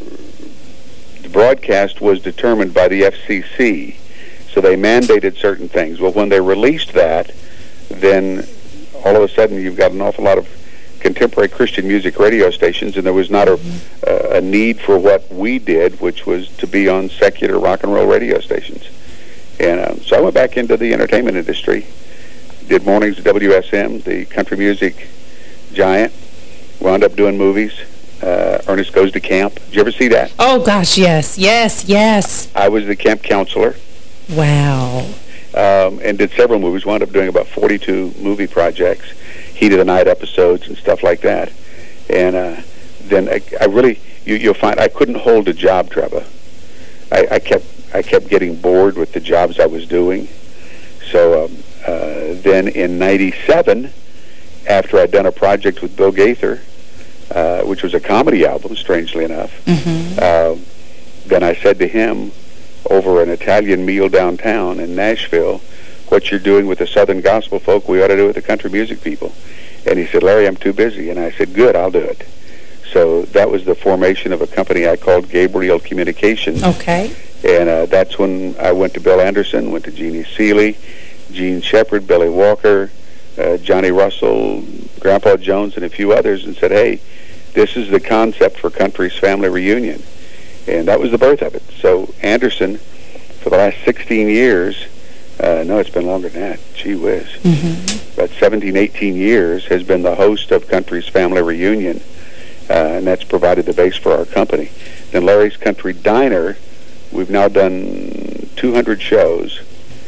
Speaker 9: broadcast was determined by the FCC, so they mandated certain things. Well, when they released that, then all of a sudden you've got an awful lot of contemporary Christian music radio stations, and there was not a need for what we did, which was to be on secular rock and roll radio stations. And so I went back into the entertainment industry, did mornings at WSM, the country music giant, wound up doing movies. Ernest Goes to Camp. Did you ever see that?
Speaker 3: Oh, gosh, yes.
Speaker 9: I was the camp counselor.
Speaker 3: Wow.
Speaker 9: And did several movies. Wound up doing about 42 movie projects, Heat of the Night episodes and stuff like that. And then I really, you'll find I couldn't hold a job, Trevor. I kept getting bored with the jobs I was doing. So then in '97, after I'd done a project with Bill Gaither, which was a comedy album, strangely enough, mm-hmm. then I said to him over an Italian meal downtown in Nashville, what you're doing with the Southern gospel folk, we ought to do with the country music people. And he said, Larry, I'm too busy. And I said, good, I'll do it. So that was the formation of a company I called Gabriel Communications.
Speaker 3: Okay.
Speaker 9: And that's when I went to Bill Anderson, went to Jeannie Seeley, Gene Shepard, Billy Walker, Johnny Russell, Grandpa Jones, and a few others, and said, hey, this is the concept for Country's Family Reunion. And that was the birth of it. So Anderson, for the last 16 years, no, it's been longer than that. Gee whiz.
Speaker 3: Mm-hmm.
Speaker 9: About 17, 18 years has been the host of Country's Family Reunion, and that's provided the base for our company. Then Larry's Country Diner, we've now done 200 shows,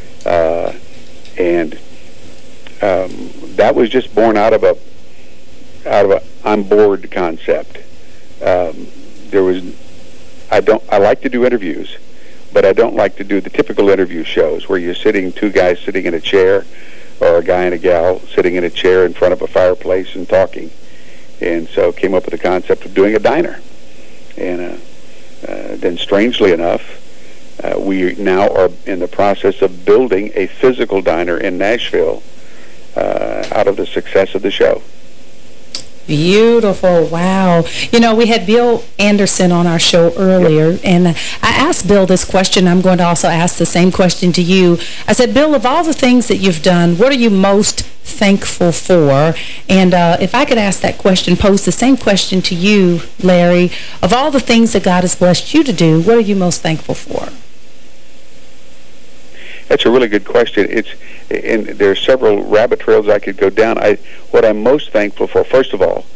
Speaker 9: and that was just born out of a I'm bored concept. I like to do interviews, but I don't like to do the typical interview shows where you're two guys sitting in a chair, or a guy and a gal sitting in a chair in front of a fireplace and talking. And so came up with the concept of doing a diner. And then strangely enough, we now are in the process of building a physical diner in Nashville out of the success of the show.
Speaker 3: Beautiful. Wow. You know, we had Bill Anderson on our show earlier, and I asked Bill this question. I'm going to also ask the same question to you. I said, Bill, of all the things that you've done, what are you most thankful for? And if I could ask that question, pose the same question to you, Larry. Of all the things that God has blessed you to do, what are you most thankful for?
Speaker 9: That's a really good question. And there are several rabbit trails I could go down. What I'm most thankful for, first of all,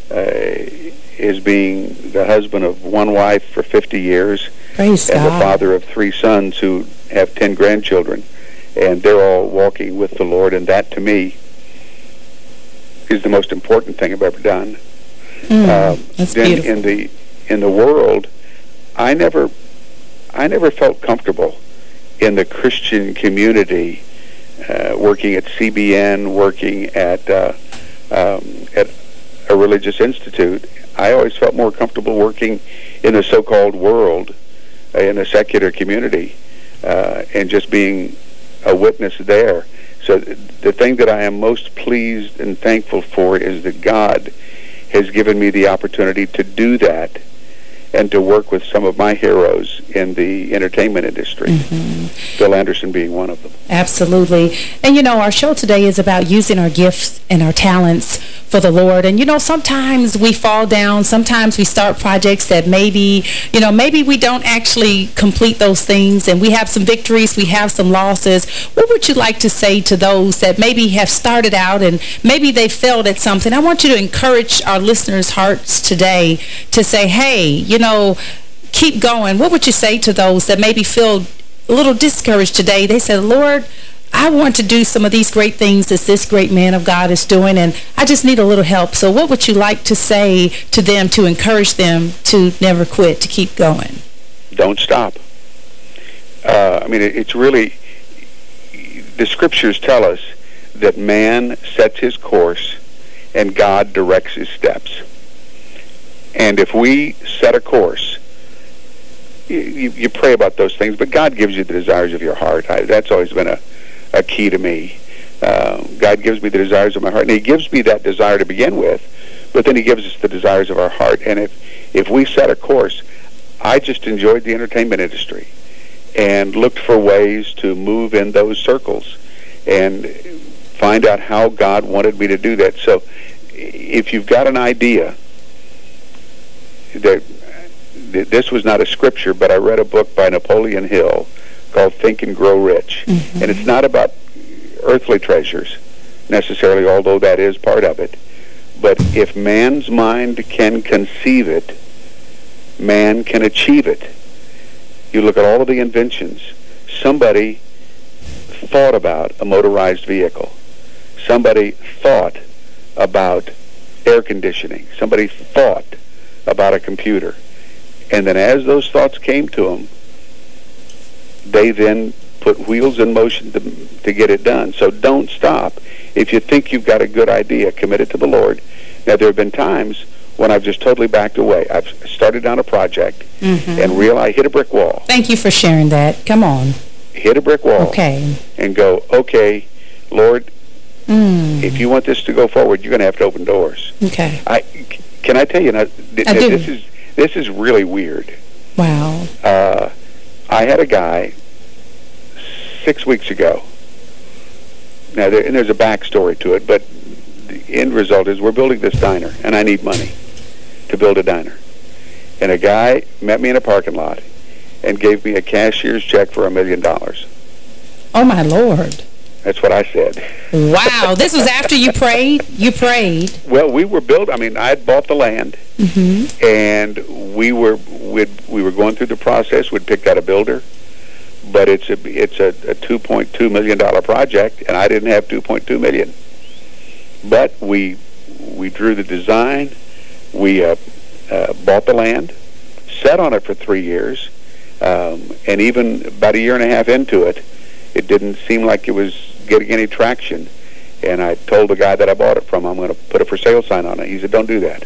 Speaker 9: is being the husband of one wife for 50 years.
Speaker 3: Praise
Speaker 9: and
Speaker 3: God.
Speaker 9: The father of 3 sons who have 10 grandchildren. And they're all walking with the Lord, and that, to me, is the most important thing I've ever done.
Speaker 3: That's
Speaker 9: then
Speaker 3: beautiful.
Speaker 9: In the world, I never felt comfortable in the Christian community, working at CBN, working at a religious institute. I always felt more comfortable working in the so-called world, in the secular community, and just being a witness there. So the thing that I am most pleased and thankful for is that God has given me the opportunity to do that and to work with some of my heroes in the entertainment industry, Bill Anderson being one of them.
Speaker 3: Absolutely. And, you know, our show today is about using our gifts and our talents for the Lord. And, you know, sometimes we fall down. Sometimes we start projects that maybe we don't actually complete those things. And we have some victories. We have some losses. What would you like to say to those that maybe have started out and maybe they failed at something? I want you to encourage our listeners' hearts today to say, hey, you know, keep going. What would you say to those that maybe feel a little discouraged today? They said, Lord, I want to do some of these great things that this great man of God is doing, and I just need a little help. So what would you like to say to them to encourage them to never quit, to keep going?
Speaker 9: Don't stop. I mean, it's really, the scriptures tell us that man sets his course and God directs his steps. And if we set a course, you pray about those things, but God gives you the desires of your heart. That's always been a key to me. God gives me the desires of my heart, and he gives me that desire to begin with, but then he gives us the desires of our heart. And if we set a course, I just enjoyed the entertainment industry and looked for ways to move in those circles and find out how God wanted me to do that. So if you've got an idea, this was not a scripture, but I read a book by Napoleon Hill called Think and Grow Rich. And it's not about earthly treasures necessarily, although that is part of it. But if man's mind can conceive it, man can achieve it. You look at all of the inventions. Somebody thought about a motorized vehicle. Somebody thought about air conditioning. Somebody thought about a computer. And then as those thoughts came to them, they then put wheels in motion to get it done. So don't stop. If you think you've got a good idea, commit it to the Lord. Now, there have been times when I've just totally backed away. I've started down a project and realized, hit a brick wall.
Speaker 3: Thank you for sharing that. Come on.
Speaker 9: Hit a brick wall.
Speaker 3: Okay.
Speaker 9: And go, okay, Lord, if you want this to go forward, you're going to have to open doors.
Speaker 3: Okay.
Speaker 9: Can I tell you, now,
Speaker 3: I do.
Speaker 9: This is really weird.
Speaker 3: Wow.
Speaker 9: I had a guy 6 weeks ago. Now, there's a backstory to it, but the end result is we're building this diner, and I need money to build a diner. And a guy met me in a parking lot and gave me a cashier's check for $1 million.
Speaker 3: Oh, my Lord.
Speaker 9: That's what I said.
Speaker 3: Wow. This was after you prayed? You prayed.
Speaker 9: Well, we were I had bought the land, and we were going through the process. We'd picked out a builder, but it's a $2.2 million project, and I didn't have $2.2 million. But we drew the design. We bought the land, sat on it for 3 years, and even about a year and a half into it, it didn't seem like it was getting any traction. And I told the guy that I bought it from, I'm going to put a for sale sign on it. He said, don't do that.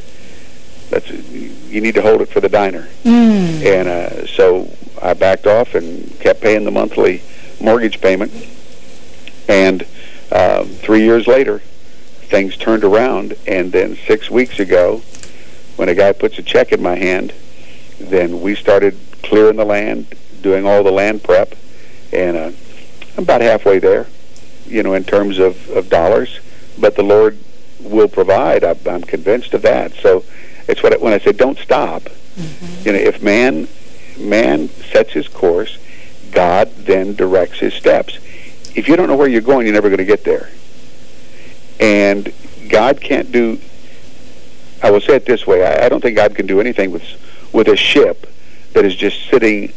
Speaker 9: You need to hold it for the diner. And so I backed off and kept paying the monthly mortgage payment. And 3 years later, things turned around. And then 6 weeks ago, when a guy puts a check in my hand, then we started clearing the land, doing all the land prep. And I'm about halfway there, in terms of dollars. But the Lord will provide. I'm convinced of that. So it's when I say don't stop. If man sets his course, God then directs his steps. If you don't know where you're going, you're never going to get there. And God can't do. I will say it this way: I don't think God can do anything with a ship that is just sitting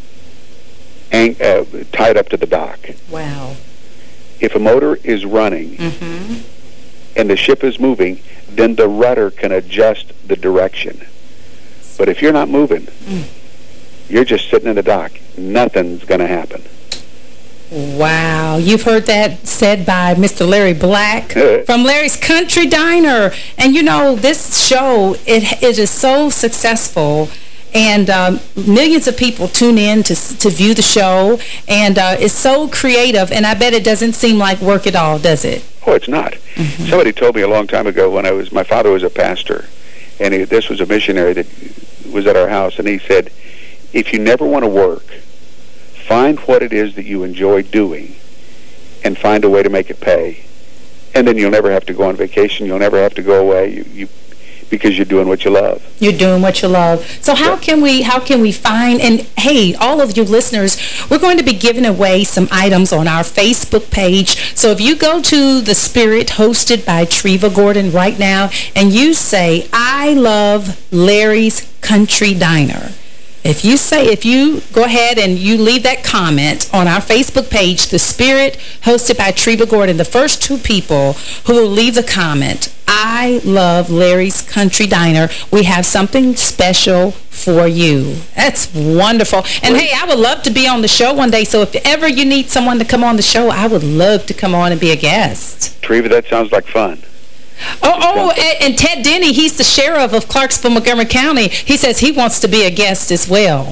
Speaker 9: tied up to the dock.
Speaker 3: Wow.
Speaker 9: If a motor is running and the ship is moving, then the rudder can adjust the direction. But if you're not moving, you're just sitting in the dock. Nothing's going to happen.
Speaker 3: Wow. You've heard that said by Mr. Larry Black from Larry's Country Diner. And, this show, it is so successful. And millions of people tune in to view the show. And it's so creative. And I bet it doesn't seem like work at all, does it?
Speaker 9: Oh, it's not. Somebody told me a long time ago when my father was a pastor. And this was a missionary that was at our house. And he said, if you never want to work, find what it is that you enjoy doing and find a way to make it pay. And then you'll never have to go on vacation. You'll never have to go away. Because you're doing what you love.
Speaker 3: You're doing what you love. So how can we find, and hey, all of you listeners, we're going to be giving away some items on our Facebook page. So if you go to The Spirit, hosted by Treva Gordon right now, and you say, I love Larry's Country Diner. If you go ahead and you leave that comment on our Facebook page, The Spirit, hosted by Treva Gordon, the first two people who will leave the comment, I love Larry's Country Diner, we have something special for you. That's wonderful. And hey, I would love to be on the show one day, so if ever you need someone to come on the show, I would love to come on and be a guest.
Speaker 9: Treva, that sounds like fun.
Speaker 3: And Ted Denny, he's the sheriff of Clarksville, Montgomery County. He says he wants to be a guest as well.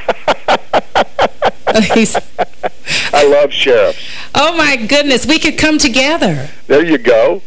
Speaker 9: I love sheriffs.
Speaker 3: Oh, my goodness. We could come together.
Speaker 9: There you go.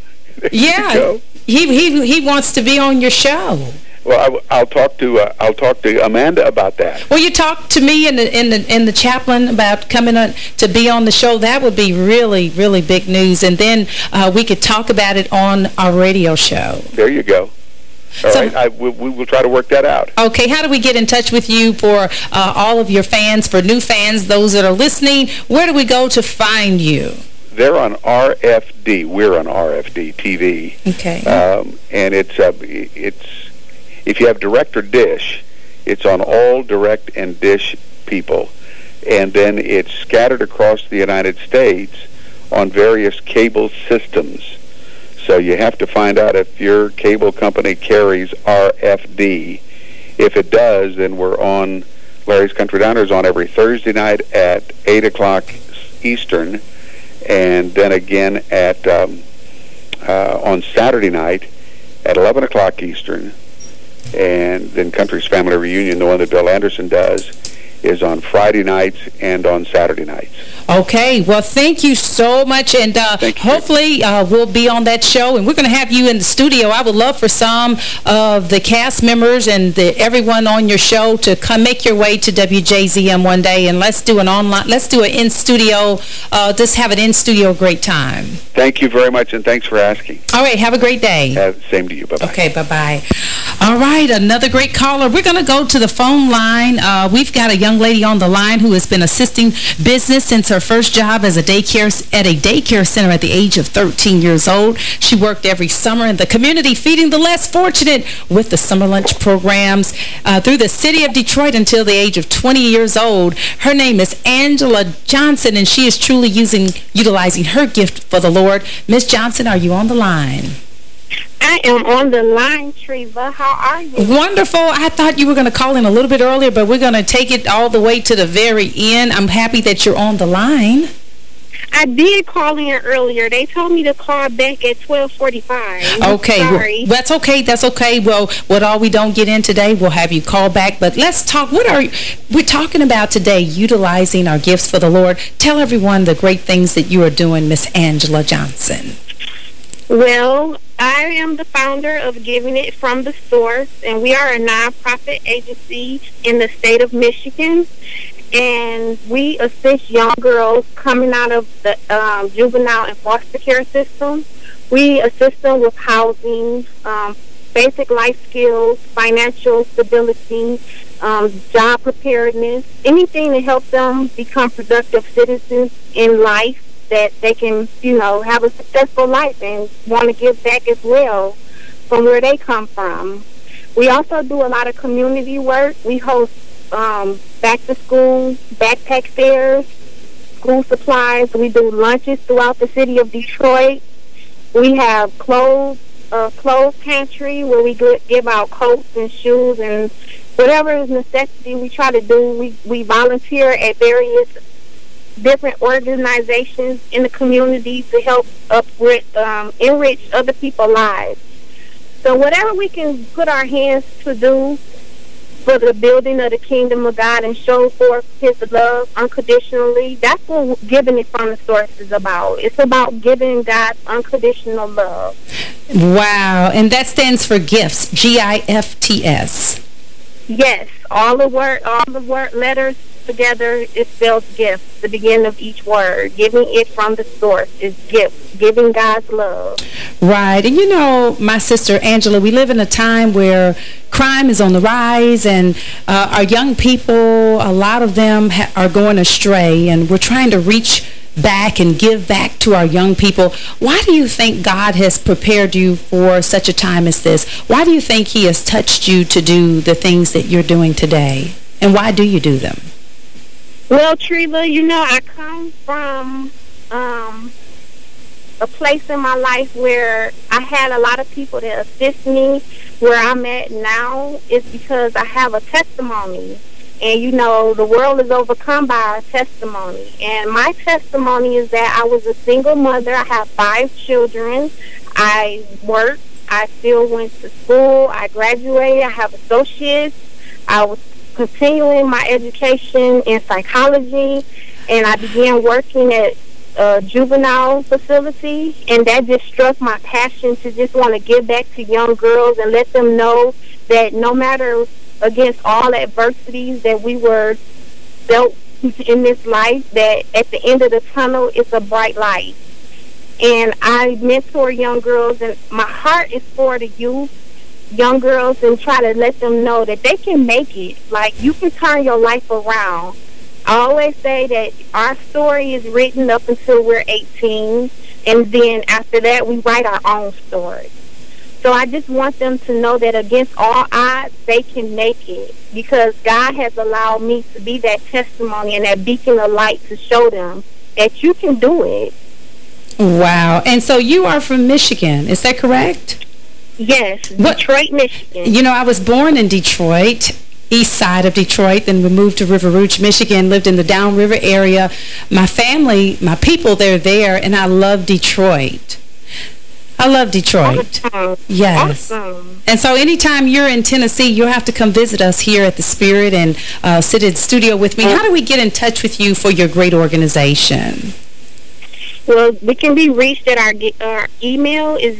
Speaker 3: He wants to be on your show.
Speaker 9: Well, I'll talk to Amanda about that.
Speaker 3: Well, you talk to me and the chaplain about coming on to be on the show. That would be really, really big news. And then we could talk about it on our radio show.
Speaker 9: There you go. All right. We will try to work that out. Okay.
Speaker 3: How do we get in touch with you for all of your fans, for new fans, those that are listening? Where do we go to find you?
Speaker 9: They're on RFD. We're on RFD TV.
Speaker 3: Okay.
Speaker 9: And it's if you have Direct or Dish, it's on all Direct and Dish people. And then it's scattered across the United States on various cable systems. So you have to find out if your cable company carries RFD. If it does, then we're on, Larry's Country Diner is on every Thursday night at 8 o'clock Eastern, and then again at on Saturday night at 11 o'clock Eastern, And then Country's Family Reunion, the one that Bill Anderson does, is on Friday nights and on Saturday nights.
Speaker 3: Okay. Well, thank you so much. And hopefully we'll be on that show. And we're going to have you in the studio. I would love for some of the cast members and everyone on your show to come make your way to WJZM one day. And let's do an in-studio, just have an in-studio great time.
Speaker 9: Thank you very much, and thanks for asking.
Speaker 3: All right. Have a great day.
Speaker 9: Same to you. Bye-bye.
Speaker 3: Okay. Bye-bye. All right. Another great caller. We're going to go to the phone line. We've got a young lady on the line who has been assisting business since her first job as at a daycare center at the age of 13 years old. She worked every summer in the community feeding the less fortunate with the summer lunch programs through the city of Detroit until the age of 20 years old. Her name is Angela Johnson, and she is truly utilizing her gift for the Lord. Miss Johnson, are you on the line?
Speaker 10: I am on the line, Treva. How are you?
Speaker 3: Wonderful. I thought you were going to call in a little bit earlier, but we're going to take it all the way to the very end. I'm happy that you're on the line.
Speaker 10: I did call in earlier. They told me to call back at 12:45.
Speaker 3: Okay.
Speaker 10: Sorry.
Speaker 3: Well, that's okay. That's okay. Well, what all we don't get in today, we'll have you call back. But let's talk. We're talking about today, utilizing our gifts for the Lord. Tell everyone the great things that you are doing, Miss Angela Johnson.
Speaker 10: Well, I am the founder of Giving It From the Source, and we are a nonprofit agency in the state of Michigan. And we assist young girls coming out of the juvenile and foster care system. We assist them with housing, basic life skills, financial stability, job preparedness, anything to help them become productive citizens in life, that they can, have a successful life and want to give back as well from where they come from. We also do a lot of community work. We host back-to-school backpack fairs, school supplies. We do lunches throughout the city of Detroit. We have clothes pantry where we give out coats and shoes and whatever is necessity we try to do. We volunteer at various different organizations in the community to help enrich other people's lives. So whatever we can put our hands to do for the building of the kingdom of God and show forth His love unconditionally, that's what Giving It From the Source is about. It's about giving God unconditional love.
Speaker 3: Wow. And that stands for GIFTS, G-I-F-T-S.
Speaker 10: Yes. All the word letters together, it spells gift, the beginning of each word. Giving it from the source is gift, giving God's love.
Speaker 3: Right. And my sister Angela, we live in a time where crime is on the rise, and our young people, a lot of them are going astray, and we're trying to reach back and give back to our young people. Why do you think God has prepared you for such a time as this? Why do you think He has touched you to do the things that you're doing today? And why do you do them?
Speaker 10: Well, Treva, I come from a place in my life where I had a lot of people that assist me. Where I'm at now is because I have a testimony. And, the world is overcome by our testimony. And my testimony is that I was a single mother. I have 5 children. I work. I still went to school. I graduated. I have associates. I was continuing my education in psychology, and I began working at a juvenile facility, and that just struck my passion to just want to give back to young girls and let them know that no matter against all adversities that we were dealt in this life, that at the end of the tunnel it's a bright light. And I mentor young girls, and my heart is for the youth, young girls, and try to let them know that they can make it. Like, you can turn your life around. I always say that our story is written up until we're 18, and then after that we write our own story. So I just want them to know that against all odds, they can make it, because God has allowed me to be that testimony and that beacon of light to show them that you can do it.
Speaker 3: Wow. And so you are from Michigan, is that correct?
Speaker 10: Yes, Detroit, Michigan.
Speaker 3: I was born in Detroit, east side of Detroit, then we moved to River Rouge, Michigan, lived in the Downriver area. My family, my people, they're there, and I love Detroit. I love Detroit.
Speaker 10: Awesome.
Speaker 3: Yes.
Speaker 10: Awesome.
Speaker 3: And so anytime you're in Tennessee, you'll have to come visit us here at the Spirit and sit in the studio with me. How do we get in touch with you for your great organization?
Speaker 10: Well, we can be reached at our email is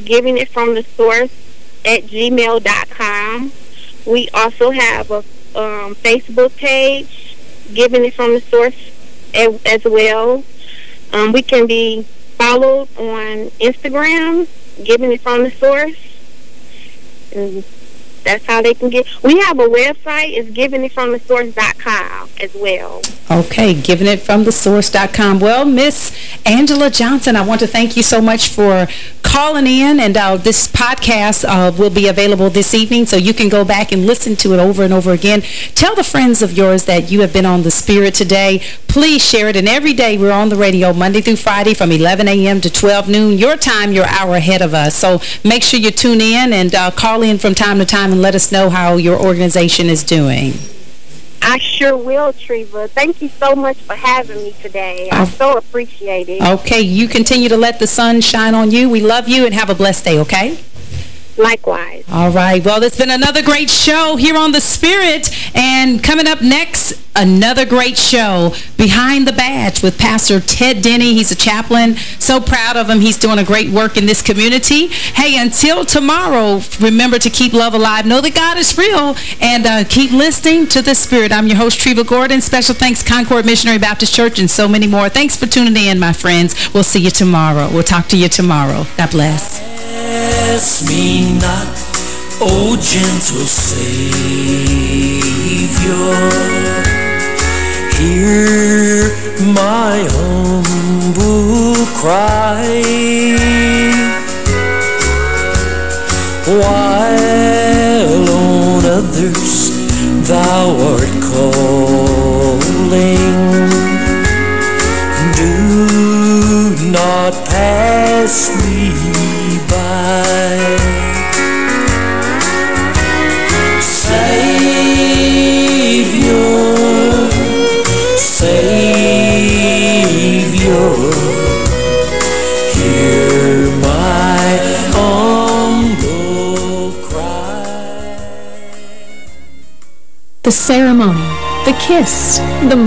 Speaker 10: givingitfromthesource@gmail.com. We also have a Facebook page, Giving It From The Source, as well. We can be followed on Instagram, Giving It From The Source. And that's how they can get. We have a website, it's givingitfromthesource.com as well.
Speaker 3: Okay, givingitfromthesource.com. Well, Miss Angela Johnson, I want to thank you so much for calling in, and this podcast will be available this evening, so you can go back and listen to it over and over again. Tell the friends of yours that you have been on The Spirit today. Please share it, and every day we're on the radio Monday through Friday from 11 a.m. to 12 noon. Your time, you're an hour ahead of us, so make sure you tune in and call in from time to time and let us know how your organization is doing.
Speaker 10: I sure will, Treva. Thank you so much for having me today. I so appreciate it.
Speaker 3: Okay, you continue to let the sun shine on you. We love you, and have a blessed day, okay?
Speaker 10: Likewise.
Speaker 3: All right. Well, it's been another great show here on The Spirit. And coming up next, another great show, Behind the Badge with Pastor Ted Denny. He's a chaplain. So proud of him. He's doing a great work in this community. Hey, until tomorrow, remember to keep love alive. Know that God is real. And keep listening to The Spirit. I'm your host, Treva Gordon. Special thanks, Concord Missionary Baptist Church, and so many more. Thanks for tuning in, my friends. We'll see you tomorrow. We'll talk to you tomorrow. God bless.
Speaker 1: Ask me not, O gentle Savior, hear my humble cry, while on others thou art calling. Do not pass me by. Savior, Savior, hear my humble cry.
Speaker 11: The ceremony, the kiss, the